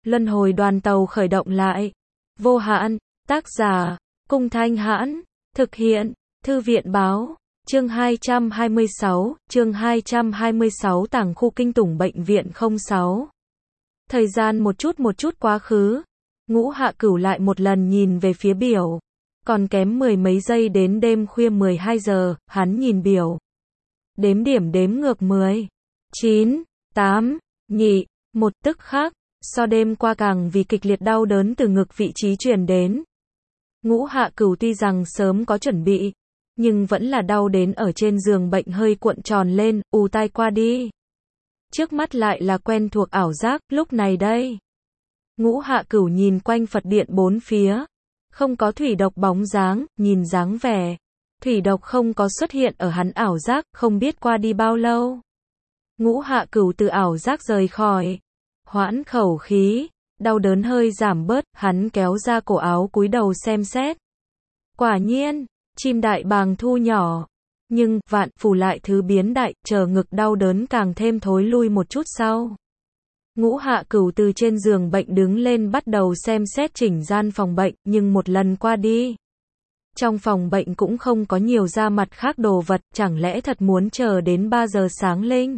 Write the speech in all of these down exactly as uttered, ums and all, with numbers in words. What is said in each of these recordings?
Luân hồi đoàn tàu khởi động lại. Vô hạn, tác giả, Cung Thanh Hãn, thực hiện, Thư viện báo, chương hai trăm hai mươi sáu, chương hai trăm hai mươi sáu Tàng khu kinh tủng bệnh viện không sáu. Thời gian một chút một chút quá khứ, Ngũ Hạ Cửu lại một lần nhìn về phía biểu. Còn kém mười mấy giây đến đêm khuya mười hai giờ, hắn nhìn biểu. Đếm điểm đếm ngược mười, chín, tám, nhị, một tức khắc, so đêm qua càng vì kịch liệt đau đớn từ ngực vị trí truyền đến. Ngũ Hạ Cửu tuy rằng sớm có chuẩn bị, nhưng vẫn là đau đến ở trên giường bệnh hơi cuộn tròn lên, ù tai qua đi. Trước mắt lại là quen thuộc ảo giác, lúc này đây. Ngũ Hạ Cửu nhìn quanh Phật điện bốn phía, không có thủy độc bóng dáng, nhìn dáng vẻ. Thủy độc không có xuất hiện ở hắn ảo giác, không biết qua đi bao lâu. Ngũ Hạ Cửu từ ảo giác rời khỏi, hoãn khẩu khí, đau đớn hơi giảm bớt, hắn kéo ra cổ áo cúi đầu xem xét. Quả nhiên, chim đại bàng thu nhỏ, nhưng, vạn, phủ lại thứ biến đại, chờ ngực đau đớn càng thêm thối lui một chút sau. Ngũ Hạ Cửu từ trên giường bệnh đứng lên bắt đầu xem xét chỉnh gian phòng bệnh, nhưng một lần qua đi. Trong phòng bệnh cũng không có nhiều ra mặt khác đồ vật, chẳng lẽ thật muốn chờ đến ba giờ sáng linh.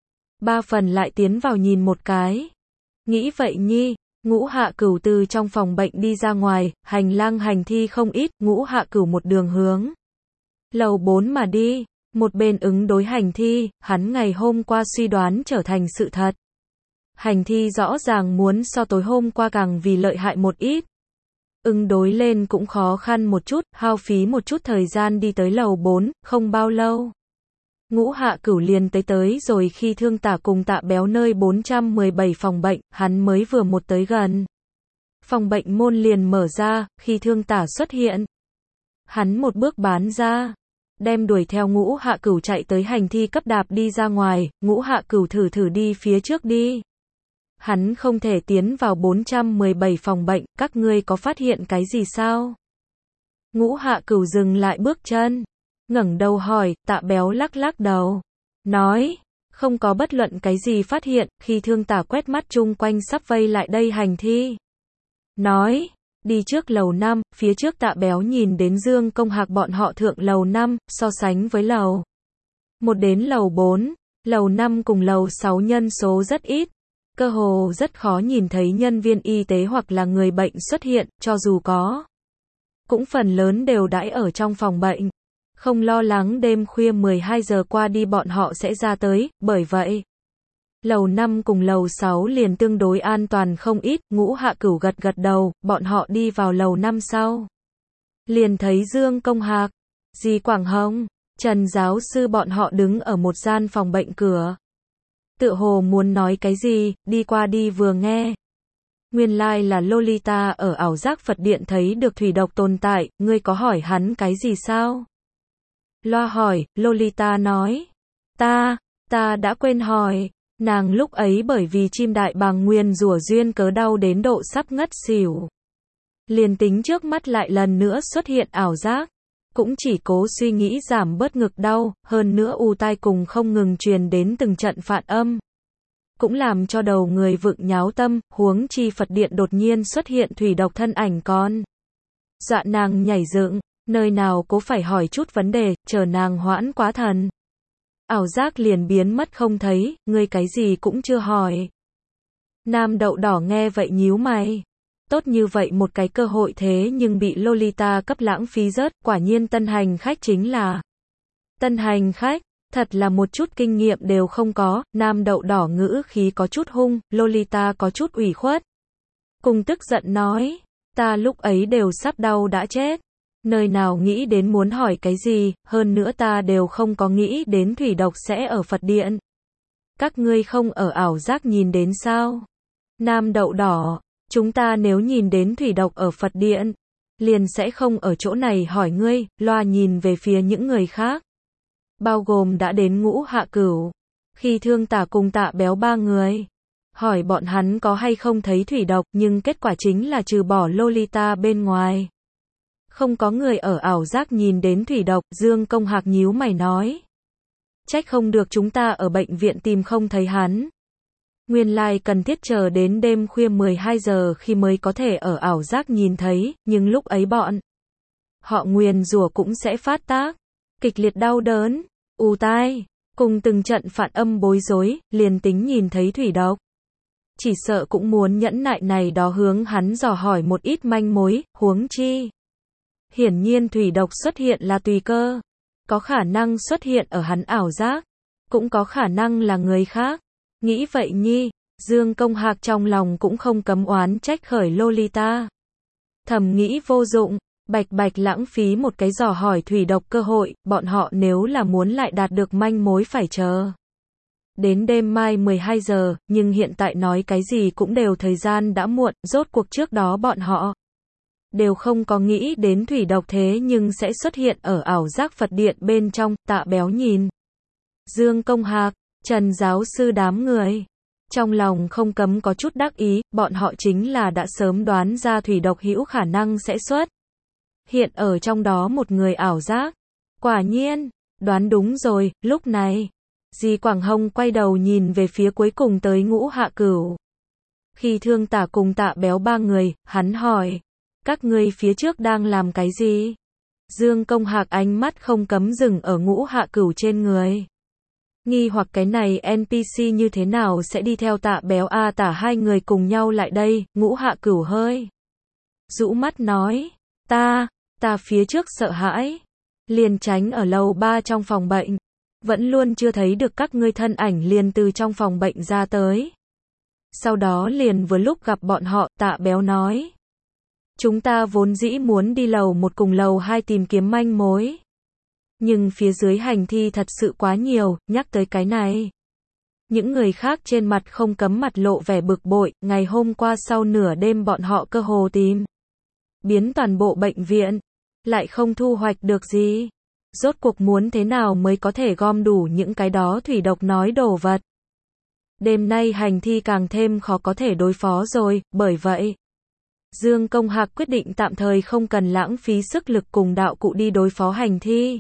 Ba phần lại tiến vào nhìn một cái. Nghĩ vậy nhi, Ngũ Hạ Cửu từ trong phòng bệnh đi ra ngoài, hành lang hành thi không ít, Ngũ Hạ Cửu một đường hướng lầu bốn mà đi, một bên ứng đối hành thi, hắn ngày hôm qua suy đoán trở thành sự thật. Hành thi rõ ràng muốn so tối hôm qua càng vì lợi hại một ít. Ứng đối lên cũng khó khăn một chút, hao phí một chút thời gian đi tới lầu bốn, không bao lâu. Ngũ Hạ Cửu liền tới tới rồi khi Thương Tả cùng Tạ Béo nơi bốn trăm mười bảy phòng bệnh, hắn mới vừa một tới gần. Phòng bệnh môn liền mở ra, khi Thương Tả xuất hiện. Hắn một bước bán ra, đem đuổi theo Ngũ Hạ Cửu chạy tới hành thi cấp đạp đi ra ngoài, Ngũ Hạ Cửu thử thử đi phía trước đi. Hắn không thể tiến vào bốn trăm mười bảy phòng bệnh, các ngươi có phát hiện cái gì sao? Ngũ Hạ Cửu dừng lại bước chân, ngẩng đầu hỏi, Tạ Béo lắc lắc đầu, nói, không có bất luận cái gì phát hiện, khi Thương Tả quét mắt chung quanh sắp vây lại đây hành thi. Nói, đi trước lầu năm, phía trước Tạ Béo nhìn đến Dương Công Hạc bọn họ thượng lầu năm, so sánh với lầu một đến lầu bốn, lầu năm cùng lầu sáu nhân số rất ít. Cơ hồ rất khó nhìn thấy nhân viên y tế hoặc là người bệnh xuất hiện, cho dù có. Cũng phần lớn đều đãi ở trong phòng bệnh. Không lo lắng đêm khuya mười hai giờ qua đi bọn họ sẽ ra tới, bởi vậy. Lầu năm cùng lầu sáu liền tương đối an toàn không ít, Ngũ Hạ Cửu gật gật đầu, bọn họ đi vào lầu năm sau. Liền thấy Dương Công Hạc, Di Quảng Hồng, Trần giáo sư bọn họ đứng ở một gian phòng bệnh cửa. Tựa hồ muốn nói cái gì, đi qua đi vừa nghe. Nguyên lai like là Lolita ở ảo giác Phật điện thấy được thủy độc tồn tại, ngươi có hỏi hắn cái gì sao? Loa hỏi, Lolita nói. Ta, ta đã quên hỏi. Nàng lúc ấy bởi vì chim đại bàng nguyên rủa duyên cớ đau đến độ sắp ngất xỉu. Liền tính trước mắt lại lần nữa xuất hiện ảo giác. Cũng chỉ cố suy nghĩ giảm bớt ngực đau, hơn nữa u tai cùng không ngừng truyền đến từng trận phản âm. Cũng làm cho đầu người vựng nháo tâm, huống chi Phật điện đột nhiên xuất hiện thủy độc thân ảnh con. Dọa nàng nhảy dựng, nơi nào cố phải hỏi chút vấn đề, chờ nàng hoãn quá thần. Ảo giác liền biến mất không thấy, ngươi cái gì cũng chưa hỏi. Nam đậu đỏ nghe vậy nhíu mày. Tốt như vậy một cái cơ hội thế nhưng bị Lolita cấp lãng phí rớt, quả nhiên tân hành khách chính là. Tân hành khách, thật là một chút kinh nghiệm đều không có, nam đậu đỏ ngữ khí có chút hung, Lolita có chút ủy khuất. Cùng tức giận nói, ta lúc ấy đều sắp đau đã chết. Nơi nào nghĩ đến muốn hỏi cái gì, hơn nữa ta đều không có nghĩ đến thủy độc sẽ ở Phật điện. Các ngươi không ở ảo giác nhìn đến sao? Nam đậu đỏ. Chúng ta nếu nhìn đến thủy độc ở Phật điện, liền sẽ không ở chỗ này hỏi ngươi, loa nhìn về phía những người khác. Bao gồm đã đến Ngũ Hạ Cửu. Khi Thương Tả cùng Tạ Béo ba người. Hỏi bọn hắn có hay không thấy thủy độc, nhưng kết quả chính là trừ bỏ Lolita bên ngoài. Không có người ở ảo giác nhìn đến thủy độc, Dương Công Hạc nhíu mày nói. Trách không được chúng ta ở bệnh viện tìm không thấy hắn. Nguyên lai cần thiết chờ đến đêm khuya mười hai giờ khi mới có thể ở ảo giác nhìn thấy, nhưng lúc ấy bọn họ nguyền rủa cũng sẽ phát tác, kịch liệt đau đớn, ù tai, cùng từng trận phản âm bối rối, liền tính nhìn thấy thủy độc. Chỉ sợ cũng muốn nhẫn nại này đó hướng hắn dò hỏi một ít manh mối, huống chi. Hiển nhiên thủy độc xuất hiện là tùy cơ, có khả năng xuất hiện ở hắn ảo giác, cũng có khả năng là người khác. Nghĩ vậy nhi, Dương Công Hạc trong lòng cũng không cấm oán trách khởi Lolita. Thầm nghĩ vô dụng, bạch bạch lãng phí một cái dò hỏi thủy độc cơ hội, bọn họ nếu là muốn lại đạt được manh mối phải chờ đến đêm mai mười hai giờ, nhưng hiện tại nói cái gì cũng đều thời gian đã muộn, rốt cuộc trước đó bọn họ đều không có nghĩ đến thủy độc thế nhưng sẽ xuất hiện ở ảo giác Phật điện bên trong. Tạ Béo nhìn Dương Công Hạc, Trần giáo sư đám người, trong lòng không cấm có chút đắc ý, bọn họ chính là đã sớm đoán ra thủy độc hữu khả năng sẽ xuất hiện ở trong đó một người ảo giác. Quả nhiên, đoán đúng rồi. Lúc này, Di Quảng Hồng quay đầu nhìn về phía cuối cùng tới Ngũ Hạ Cửu. Khi Thương Tả cùng Tạ Béo ba người, hắn hỏi, các ngươi phía trước đang làm cái gì? Dương Công Hạc ánh mắt không cấm dừng ở Ngũ Hạ Cửu trên người. Nghi hoặc cái này en pê xê như thế nào sẽ đi theo Tạ Béo a Tả hai người cùng nhau lại đây. Ngũ Hạ Cửu hơi rũ mắt nói, ta, ta phía trước sợ hãi, liền tránh ở lầu ba trong phòng bệnh, vẫn luôn chưa thấy được các ngươi thân ảnh, liền từ trong phòng bệnh ra tới. Sau đó liền vừa lúc gặp bọn họ. Tạ Béo nói, chúng ta vốn dĩ muốn đi lầu một cùng lầu hai tìm kiếm manh mối, nhưng phía dưới hành thi thật sự quá nhiều. Nhắc tới cái này, những người khác trên mặt không cấm mặt lộ vẻ bực bội. Ngày hôm qua sau nửa đêm bọn họ cơ hồ tìm biến toàn bộ bệnh viện, lại không thu hoạch được gì. Rốt cuộc muốn thế nào mới có thể gom đủ những cái đó thủy độc nói đồ vật. Đêm nay hành thi càng thêm khó có thể đối phó rồi, bởi vậy Dương Công Hạc quyết định tạm thời không cần lãng phí sức lực cùng đạo cụ đi đối phó hành thi.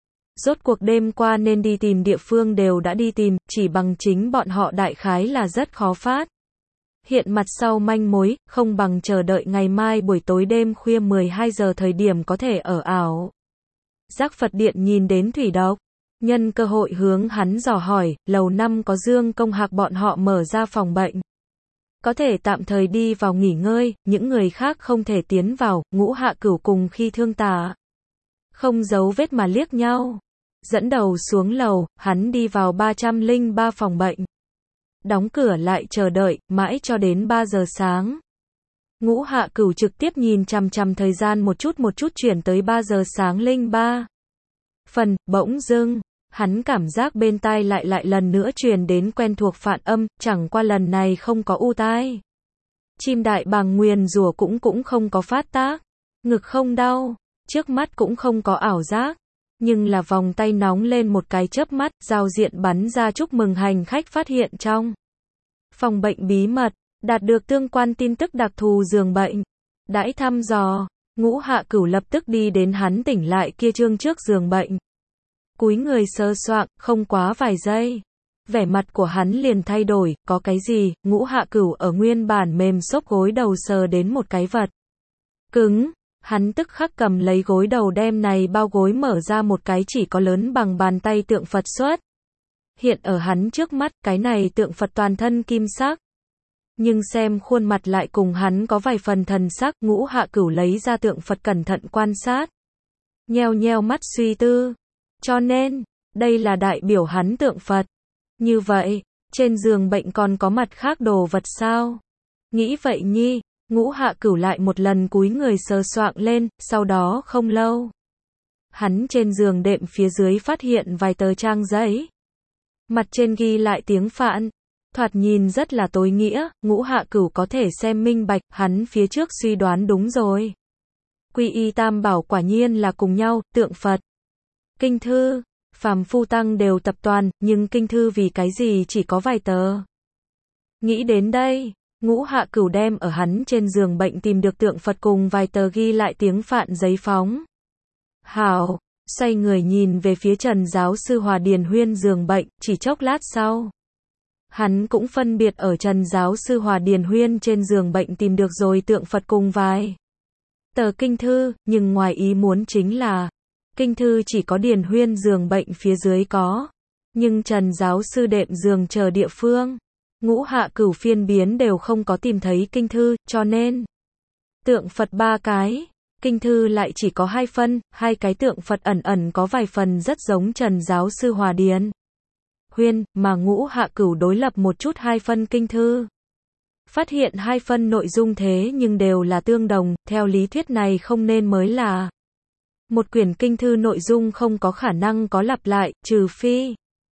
Rốt cuộc đêm qua nên đi tìm địa phương đều đã đi tìm, chỉ bằng chính bọn họ đại khái là rất khó phát hiện mặt sau manh mối, không bằng chờ đợi ngày mai buổi tối đêm khuya mười hai giờ thời điểm có thể ở ảo giác Phật điện nhìn đến thủy độc. Nhân cơ hội hướng hắn dò hỏi, lầu năm có Dương Công Hạc bọn họ mở ra phòng bệnh, có thể tạm thời đi vào nghỉ ngơi, những người khác không thể tiến vào. Ngũ Hạ Cửu cùng Khi Thương Tả không giấu vết mà liếc nhau, dẫn đầu xuống lầu, hắn đi vào ba trăm lẻ ba phòng bệnh, đóng cửa lại chờ đợi, mãi cho đến ba giờ sáng. Ngũ Hạ Cửu trực tiếp nhìn chằm chằm thời gian một chút một chút chuyển tới ba giờ sáng linh ba phần, bỗng dưng, hắn cảm giác bên tai lại lại lần nữa truyền đến quen thuộc phản âm, chẳng qua lần này không có u tai. Chim đại bàng nguyền rủa cũng cũng không có phát tác, ngực không đau, trước mắt cũng không có ảo giác, nhưng là vòng tay nóng lên một cái chớp mắt, giao diện bắn ra chúc mừng hành khách phát hiện trong phòng bệnh bí mật, đạt được tương quan tin tức đặc thù giường bệnh. Đãi thăm dò, Ngũ Hạ Cửu lập tức đi đến hắn tỉnh lại kia trương trước giường bệnh. Cúi người sơ soạng, không quá vài giây, vẻ mặt của hắn liền thay đổi. Có cái gì? Ngũ Hạ Cửu ở nguyên bản mềm xốp gối đầu sờ đến một cái vật cứng, hắn tức khắc cầm lấy gối đầu đem này bao gối mở ra, một cái chỉ có lớn bằng bàn tay tượng Phật xuất hiện ở hắn trước mắt. Cái này tượng Phật toàn thân kim sắc, nhưng xem khuôn mặt lại cùng hắn có vài phần thần sắc. Ngũ Hạ Cửu lấy ra tượng Phật cẩn thận quan sát, nheo nheo mắt suy tư, cho nên đây là đại biểu hắn tượng Phật. Như vậy, trên giường bệnh còn có mặt khác đồ vật sao? Nghĩ vậy nhi, Ngũ Hạ Cửu lại một lần cúi người sờ soạng lên, sau đó không lâu, hắn trên giường đệm phía dưới phát hiện vài tờ trang giấy, mặt trên ghi lại tiếng Phạn, thoạt nhìn rất là tối nghĩa. Ngũ Hạ Cửu có thể xem minh bạch, hắn phía trước suy đoán đúng rồi. Quy y tam bảo quả nhiên là cùng nhau, tượng Phật, kinh thư, phàm phu tăng đều tập toàn, nhưng kinh thư vì cái gì chỉ có vài tờ? Nghĩ đến đây, Ngũ Hạ Cửu đem ở hắn trên giường bệnh tìm được tượng Phật cùng vài tờ ghi lại tiếng Phạn giấy phóng. Hảo, xoay người nhìn về phía Trần giáo sư Hòa Điền Huyên giường bệnh, chỉ chốc lát sau, Hắn cũng phân biệt ở Trần giáo sư Hòa Điền Huyên trên giường bệnh tìm được rồi tượng Phật cùng vài tờ kinh thư, nhưng ngoài ý muốn chính là, kinh thư chỉ có Điền Huyên giường bệnh phía dưới có, nhưng Trần giáo sư đệm giường chờ địa phương, Ngũ Hạ Cửu phiên biến đều không có tìm thấy kinh thư, cho nên tượng Phật ba cái, kinh thư lại chỉ có hai phân, hai cái tượng Phật ẩn ẩn có vài phần rất giống Trần giáo sư Hòa Điền Huyên, mà Ngũ Hạ Cửu đối lập một chút hai phân kinh thư. Phát hiện hai phân nội dung thế nhưng đều là tương đồng, theo lý thuyết này không nên mới là. Một quyển kinh thư nội dung không có khả năng có lặp lại, trừ phi.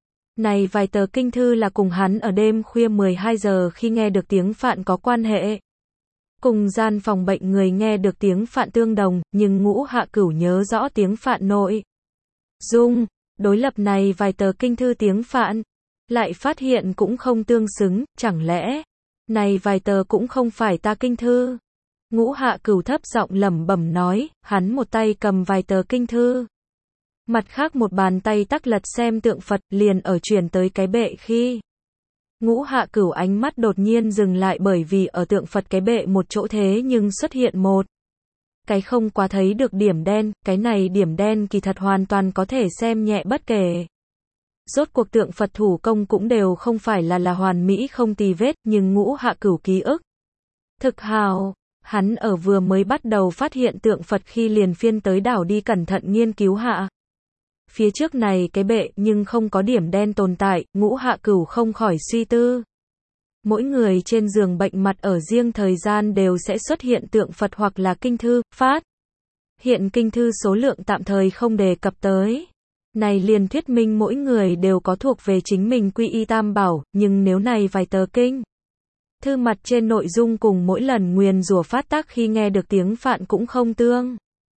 Này vài tờ kinh thư là cùng hắn ở đêm khuya mười hai giờ khi nghe được tiếng Phạn có quan hệ. Cùng gian phòng bệnh người nghe được tiếng Phạn tương đồng, nhưng Ngũ Hạ Cửu nhớ rõ tiếng Phạn nội dung. Đối lập này vài tờ kinh thư tiếng Phạn, lại phát hiện cũng không tương xứng, chẳng lẽ, này vài tờ cũng không phải ta kinh thư. Ngũ Hạ Cửu thấp giọng lẩm bẩm nói, hắn một tay cầm vài tờ kinh thư. Mặt khác một bàn tay tắc lật xem tượng Phật, liền ở chuyển tới cái bệ khi. Ngũ Hạ Cửu ánh mắt đột nhiên dừng lại bởi vì ở tượng Phật cái bệ một chỗ thế nhưng xuất hiện một cái không quá thấy được điểm đen, cái này điểm đen kỳ thật hoàn toàn có thể xem nhẹ bất kể. Rốt cuộc tượng Phật thủ công cũng đều không phải là là hoàn mỹ không tì vết, nhưng Ngũ Hạ Cửu ký ức thực hào, hắn ở vừa mới bắt đầu phát hiện tượng Phật khi liền phiên tới đảo đi cẩn thận nghiên cứu hạ. Phía trước này cái bệ nhưng không có điểm đen tồn tại, Ngũ Hạ Cửu không khỏi suy tư. Mỗi người trên giường bệnh mặt ở riêng thời gian đều sẽ xuất hiện tượng Phật hoặc là kinh thư, phát. Hiện kinh thư số lượng tạm thời không đề cập tới. Này liền thuyết minh mỗi người đều có thuộc về chính mình quy y tam bảo, nhưng nếu này vài tờ kinh thư mặt trên nội dung cùng mỗi lần nguyền rủa phát tác khi nghe được tiếng Phạn cũng không tương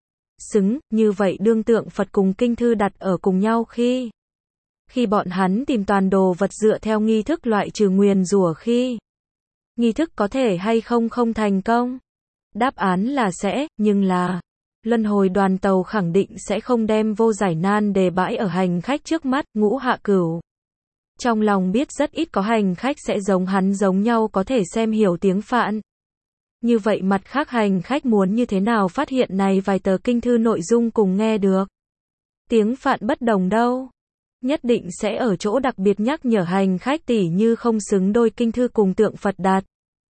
xứng, như vậy đương tượng Phật cùng kinh thư đặt ở cùng nhau khi khi bọn hắn tìm toàn đồ vật dựa theo nghi thức loại trừ nguyền rủa khi nghi thức có thể hay không không thành công. Đáp án là sẽ, nhưng là luân hồi đoàn tàu khẳng định sẽ không đem vô giải nan đề bãi ở hành khách trước mắt. Ngũ Hạ Cửu trong lòng biết rất ít có hành khách sẽ giống hắn giống nhau có thể xem hiểu tiếng Phạn. Như vậy mặt khác hành khách muốn như thế nào phát hiện này vài tờ kinh thư nội dung cùng nghe được tiếng Phạn bất đồng đâu. Nhất định sẽ ở chỗ đặc biệt nhắc nhở hành khách tỉ như không xứng đôi kinh thư cùng tượng Phật đặt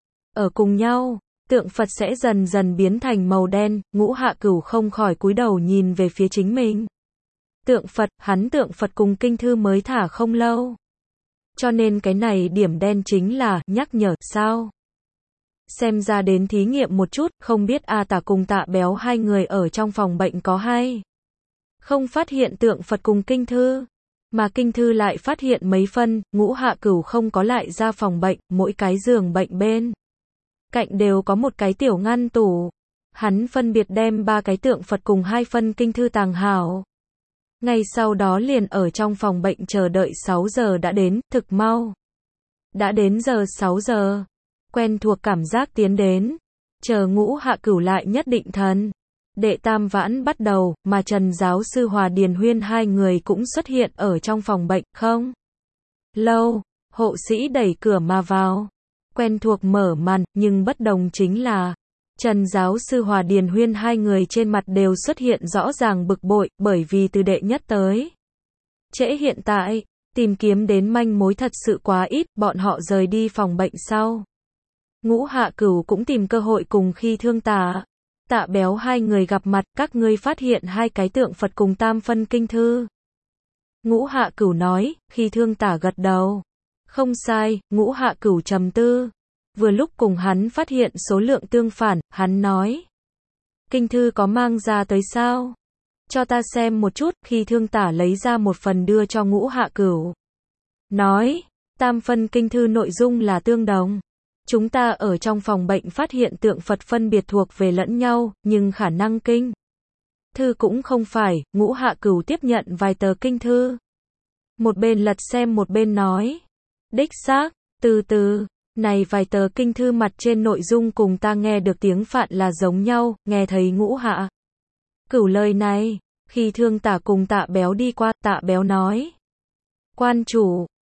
ở cùng nhau, tượng Phật sẽ dần dần biến thành màu đen. Ngũ Hạ Cửu không khỏi cúi đầu nhìn về phía chính mình. Tượng Phật, hắn tượng Phật cùng kinh thư mới thả không lâu. Cho nên cái này điểm đen chính là nhắc nhở sao? Xem ra đến thí nghiệm một chút, không biết A Tả cùng Tạ Béo hai người ở trong phòng bệnh có hay không phát hiện tượng Phật cùng kinh thư, mà kinh thư lại phát hiện mấy phân. Ngũ Hạ Cửu không có lại ra phòng bệnh, mỗi cái giường bệnh bên cạnh đều có một cái tiểu ngăn tủ. Hắn phân biệt đem ba cái tượng Phật cùng hai phân kinh thư tàng hảo. Ngay sau đó liền ở trong phòng bệnh chờ đợi. Sáu giờ đã đến, thực mau. Đã đến giờ sáu giờ. Quen thuộc cảm giác tiến đến. Chờ Ngũ Hạ Cửu lại nhất định thần. Đệ tam vãn bắt đầu, mà Trần giáo sư Hòa Điền Huyên hai người cũng xuất hiện ở trong phòng bệnh. Không lâu, hộ sĩ đẩy cửa mà vào. Quen thuộc mở màn, nhưng bất đồng chính là Trần giáo sư Hòa Điền Huyên hai người trên mặt đều xuất hiện rõ ràng bực bội, bởi vì từ đệ nhất tới trễ hiện tại, tìm kiếm đến manh mối thật sự quá ít, bọn họ rời đi phòng bệnh sau. Ngũ Hạ Cửu cũng tìm cơ hội cùng khi Thương Tả, Tạ Béo hai người gặp mặt, các ngươi phát hiện hai cái tượng Phật cùng tam phân kinh thư. Ngũ Hạ Cửu nói, khi Thương Tả gật đầu. Không sai. Ngũ Hạ Cửu trầm tư. Vừa lúc cùng hắn phát hiện số lượng tương phản, hắn nói. Kinh thư có mang ra tới sao? Cho ta xem một chút. Khi Thương Tả lấy ra một phần đưa cho Ngũ Hạ Cửu. Nói, tam phân kinh thư nội dung là tương đồng. Chúng ta ở trong phòng bệnh phát hiện tượng Phật phân biệt thuộc về lẫn nhau, nhưng khả năng kinh thư cũng không phải. Ngũ Hạ Cửu tiếp nhận vài tờ kinh thư. Một bên lật xem một bên nói. Đích xác, từ từ, này vài tờ kinh thư mặt trên nội dung cùng ta nghe được tiếng Phạn là giống nhau. Nghe thấy Ngũ Hạ Cửu lời này, khi Thương Tả cùng Tạ Béo đi qua, Tạ Béo nói. Quan chủ,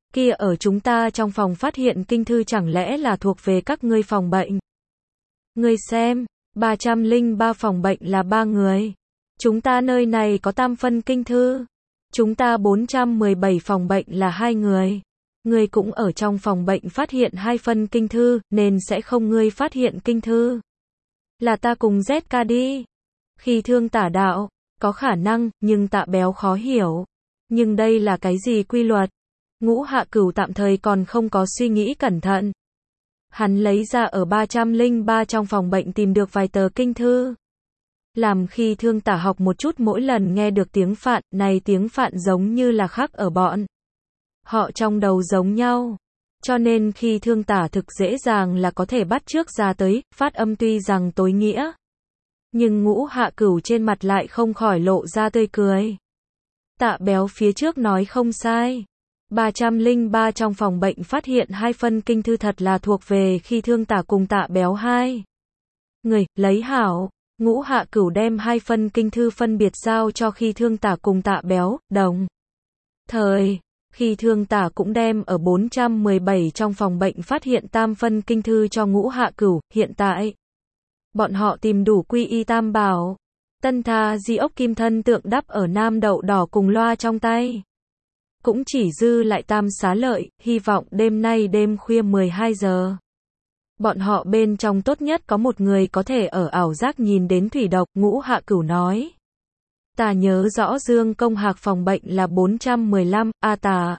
Kia ở chúng ta trong phòng phát hiện kinh thư chẳng lẽ là thuộc về các ngươi phòng bệnh? Ngươi xem, ba trăm lẻ ba phòng bệnh là ba người. Chúng ta nơi này có tam phân kinh thư. Chúng ta bốn trăm mười bảy phòng bệnh là hai người. Ngươi cũng ở trong phòng bệnh phát hiện hai phân kinh thư, nên sẽ không ngươi phát hiện kinh thư. Là ta cùng Z K đi. Khi thương tả đạo, có khả năng, nhưng Tạ Béo khó hiểu. Nhưng đây là cái gì quy luật? Ngũ Hạ Cửu tạm thời còn không có suy nghĩ cẩn thận. Hắn lấy ra ở ba trăm lẻ ba trong phòng bệnh tìm được vài tờ kinh thư. Làm khi thương tả học một chút mỗi lần nghe được tiếng Phạn, này tiếng Phạn giống như là khác ở bọn họ trong đầu giống nhau. Cho nên khi thương tả thực dễ dàng là có thể bắt chước ra tới, phát âm tuy rằng tối nghĩa. Nhưng Ngũ Hạ Cửu trên mặt lại không khỏi lộ ra tươi cười. Tạ Béo phía trước nói không sai. ba trăm lẻ ba trong phòng bệnh phát hiện hai phân kinh thư thật là thuộc về khi thương tả cùng Tạ Béo hai người, lấy hảo. Ngũ Hạ Cửu đem hai phân kinh thư phân biệt giao cho khi thương tả cùng Tạ Béo, đồng thời, khi thương tả cũng đem ở bốn trăm mười bảy trong phòng bệnh phát hiện tam phân kinh thư cho Ngũ Hạ Cửu. Hiện tại, bọn họ tìm đủ quy y tam bảo, tân tha di ốc kim thân tượng đắp ở nam đậu đỏ cùng loa trong tay. Cũng chỉ dư lại tam xá lợi, hy vọng đêm nay đêm khuya mười hai giờ. Bọn họ bên trong tốt nhất có một người có thể ở ảo giác nhìn đến thủy độc, Ngũ Hạ Cửu nói. Ta nhớ rõ Dương Công Hạc phòng bệnh là bốn trăm mười lăm, a tà.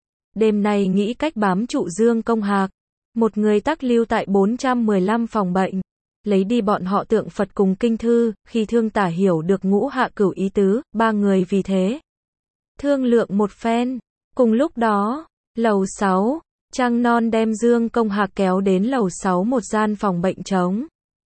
Đêm nay nghĩ cách bám trụ Dương Công Hạc. Một người tắc lưu tại bốn trăm mười lăm phòng bệnh. Lấy đi bọn họ tượng Phật cùng kinh thư, khi thương tả hiểu được Ngũ Hạ Cửu ý tứ, ba người vì thế thương lượng một phen. Cùng lúc đó, lầu sáu, Trăng Non đem Dương Công Hạc kéo đến lầu sáu một gian phòng bệnh trống.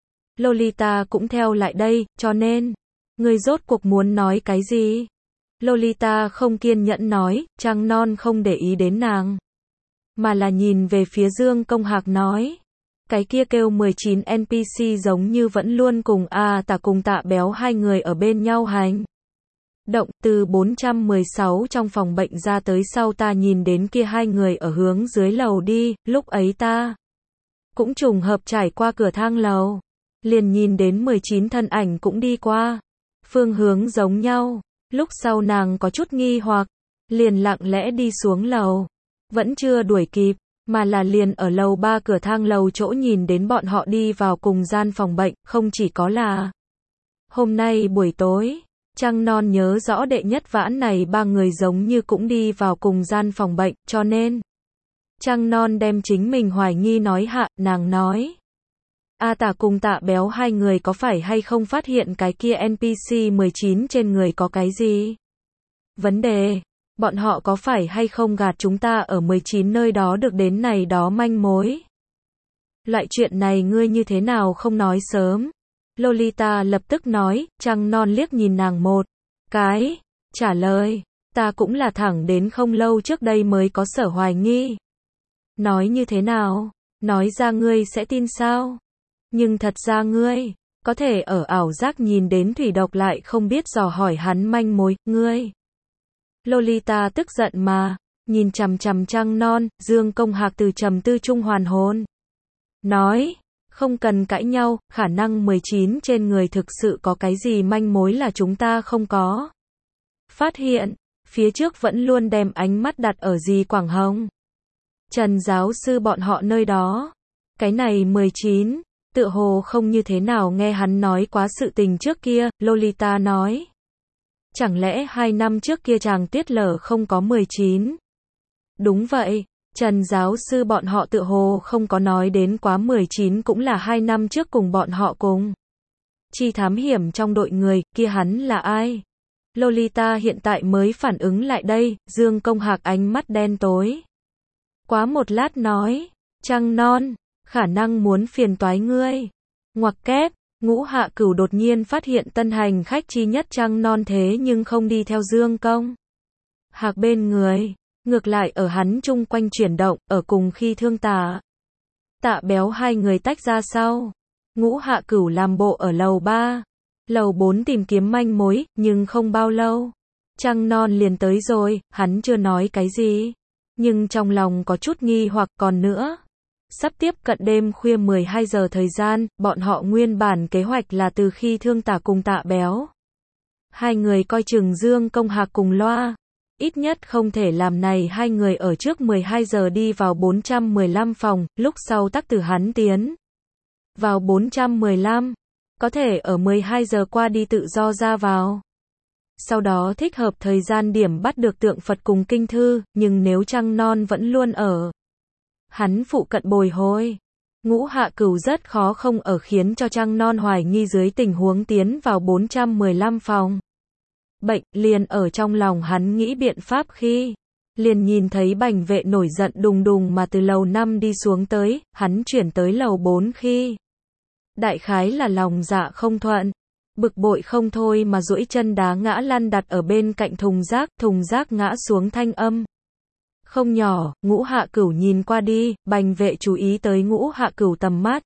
Lolita cũng theo lại đây, cho nên, người rốt cuộc muốn nói cái gì? Lolita không kiên nhẫn nói, Trăng Non không để ý đến nàng. Mà là nhìn về phía Dương Công Hạc nói. Cái kia kêu mười chín en pê xê giống như vẫn luôn cùng A Tả cùng Tạ Béo hai người ở bên nhau hành động. Từ bốn trăm mười sáu trong phòng bệnh ra tới sau ta nhìn đến kia hai người ở hướng dưới lầu đi, lúc ấy ta cũng trùng hợp trải qua cửa thang lầu. Liền nhìn đến mười chín thân ảnh cũng đi qua. Phương hướng giống nhau. Lúc sau nàng có chút nghi hoặc. Liền lặng lẽ đi xuống lầu. Vẫn chưa đuổi kịp. Mà là liền ở lầu ba cửa thang lầu chỗ nhìn đến bọn họ đi vào cùng gian phòng bệnh. Không chỉ có là hôm nay buổi tối. Trăng Non nhớ rõ đệ nhất vãn này ba người giống như cũng đi vào cùng gian phòng bệnh. Cho nên Trăng Non đem chính mình hoài nghi nói hạ. Nàng nói. A Tả cùng Tạ Béo hai người có phải hay không phát hiện cái kia en pê xê mười chín trên người có cái gì vấn đề? Bọn họ có phải hay không gạt chúng ta ở mười chín nơi đó được đến này đó manh mối? Loại chuyện này ngươi như thế nào không nói sớm? Lolita lập tức nói. Trăng Non liếc nhìn nàng một cái, trả lời. Ta cũng là thẳng đến không lâu trước đây mới có sở hoài nghi. Nói như thế nào? Nói ra ngươi sẽ tin sao? Nhưng thật ra ngươi có thể ở ảo giác nhìn đến thủy độc lại không biết dò hỏi hắn manh mối, ngươi. Lolita tức giận mà nhìn chằm chằm Trăng Non. Dương Công Hạc từ trầm tư trung hoàn hồn, nói, không cần cãi nhau, khả năng mười chín trên người thực sự có cái gì manh mối là chúng ta không có phát hiện. Phía trước vẫn luôn đem ánh mắt đặt ở Dì Quảng Hồng, Trần giáo sư bọn họ nơi đó. Cái này mười chín tựa hồ không như thế nào nghe hắn nói quá sự tình trước kia. Lolita nói. Chẳng lẽ hai năm trước kia chàng Tiết Lở không có mười chín? Đúng vậy, Trần giáo sư bọn họ tựa hồ không có nói đến quá mười chín cũng là hai năm trước cùng bọn họ cùng chi thám hiểm trong đội người, kia hắn là ai? Lolita hiện tại mới phản ứng lại đây. Dương Công Hạc ánh mắt đen tối. Quá một lát nói. Trăng Non, khả năng muốn phiền toái ngươi. Ngoặc kép, Ngũ Hạ Cửu đột nhiên phát hiện tân hành khách chi nhất Trăng Non thế nhưng không đi theo Dương Công Hạc bên người, ngược lại ở hắn chung quanh chuyển động, ở cùng khi thương Tả Tạ Béo hai người tách ra sau. Ngũ Hạ Cửu làm bộ ở lầu ba, lầu bốn tìm kiếm manh mối, nhưng không bao lâu Trăng Non liền tới rồi. Hắn chưa nói cái gì, nhưng trong lòng có chút nghi hoặc còn nữa. Sắp tiếp cận đêm khuya mười hai giờ thời gian, bọn họ nguyên bản kế hoạch là từ khi Thương Tả cùng Tạ Béo. Hai người coi chừng Dương Công Hạc cùng loa. Ít nhất không thể làm này hai người ở trước mười hai giờ đi vào bốn trăm mười lăm phòng, lúc sau tắc từ hắn tiến vào bốn trăm mười lăm. Có thể ở mười hai giờ qua đi tự do ra vào. Sau đó thích hợp thời gian điểm bắt được tượng Phật cùng kinh thư, nhưng nếu Trăng Non vẫn luôn ở hắn phụ cận bồi hồi, Ngũ Hạ Cửu rất khó không ở khiến cho Trăng Non hoài nghi dưới tình huống tiến vào bốn trăm mười lăm phòng. Bệnh, liền ở trong lòng hắn nghĩ biện pháp khi, liền nhìn thấy Bành Vệ nổi giận đùng đùng mà từ lầu năm đi xuống tới, hắn chuyển tới lầu bốn khi. Đại khái là lòng dạ không thuận, bực bội không thôi mà duỗi chân đá ngã lăn đặt ở bên cạnh thùng rác, thùng rác ngã xuống thanh âm không nhỏ. Ngũ Hạ Cửu nhìn qua đi, Bành Vệ chú ý tới Ngũ Hạ Cửu tầm mắt.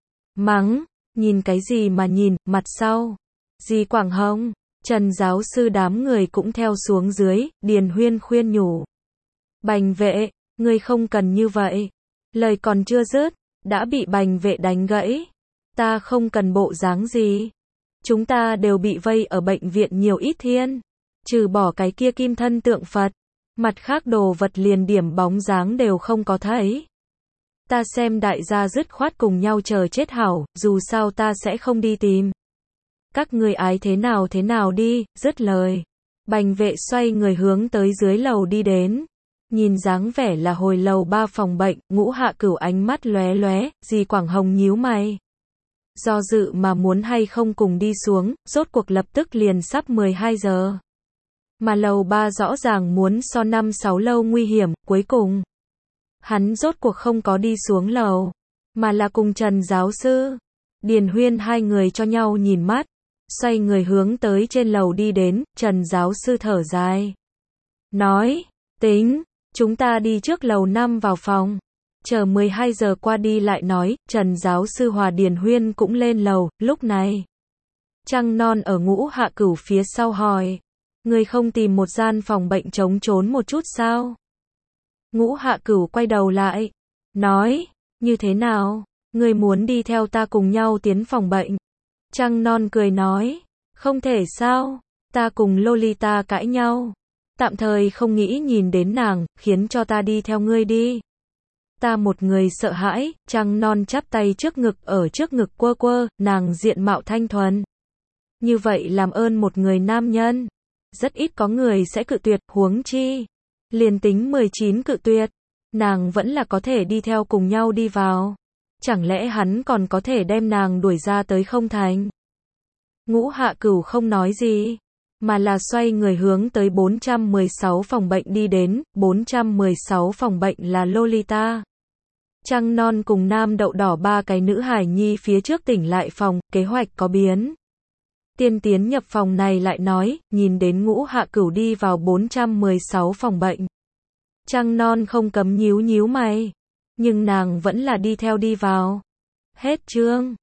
Mắng, nhìn cái gì mà nhìn, mặt sau. Di Quảng Hồng, Trần giáo sư đám người cũng theo xuống dưới, Điền Huyên khuyên nhủ. Bành Vệ, ngươi không cần như vậy. Lời còn chưa dứt, đã bị Bành Vệ đánh gãy. Ta không cần bộ dáng gì. Chúng ta đều bị vây ở bệnh viện nhiều ít thiên. Trừ bỏ cái kia kim thân tượng Phật. Mặt khác đồ vật liền điểm bóng dáng đều không có thấy. Ta xem đại gia dứt khoát cùng nhau chờ chết hảo, dù sao ta sẽ không đi tìm. Các người ái thế nào thế nào đi, dứt lời. Bành Vệ xoay người hướng tới dưới lầu đi đến. Nhìn dáng vẻ là hồi lầu ba phòng bệnh, Ngũ Hạ Cửu ánh mắt lóe lóe, Di Quảng Hồng nhíu mày. Do dự mà muốn hay không cùng đi xuống, rốt cuộc lập tức liền sắp mười hai giờ. Mà lầu ba rõ ràng muốn so năm sáu lâu nguy hiểm, cuối cùng. Hắn rốt cuộc không có đi xuống lầu, mà là cùng Trần giáo sư. Điền Huyên hai người cho nhau nhìn mắt, xoay người hướng tới trên lầu đi đến, Trần giáo sư thở dài. Nói, tính, chúng ta đi trước lầu năm vào phòng. Chờ mười hai giờ qua đi lại nói, Trần giáo sư hòa Điền Huyên cũng lên lầu, lúc này. Trăng Non ở Ngũ Hạ Cửu phía sau hỏi. Người không tìm một gian phòng bệnh trống trốn một chút sao? Ngũ Hạ Cửu quay đầu lại. Nói, như thế nào? Người muốn đi theo ta cùng nhau tiến phòng bệnh? Trăng Non cười nói. Không thể sao? Ta cùng Lolita cãi nhau. Tạm thời không nghĩ nhìn đến nàng, khiến cho ta đi theo ngươi đi. Ta một người sợ hãi, Trăng Non chắp tay trước ngực ở trước ngực quơ quơ, nàng diện mạo thanh thuần. Như vậy làm ơn một người nam nhân. Rất ít có người sẽ cự tuyệt, huống chi. Liền tính mười chín cự tuyệt, nàng vẫn là có thể đi theo cùng nhau đi vào. Chẳng lẽ hắn còn có thể đem nàng đuổi ra tới không thành? Ngũ Hạ Cửu không nói gì, mà là xoay người hướng tới bốn trăm mười sáu phòng bệnh đi đến, bốn trăm mười sáu phòng bệnh là Lolita. Trăng Non cùng Nam Đậu Đỏ ba cái nữ hài nhi phía trước tỉnh lại phòng, kế hoạch có biến. Tiên tiến nhập phòng này lại nói, nhìn đến Ngũ Hạ Cửu đi vào bốn trăm mười sáu phòng bệnh. Trăng Non không cấm nhíu nhíu mày, nhưng nàng vẫn là đi theo đi vào. Hết chương.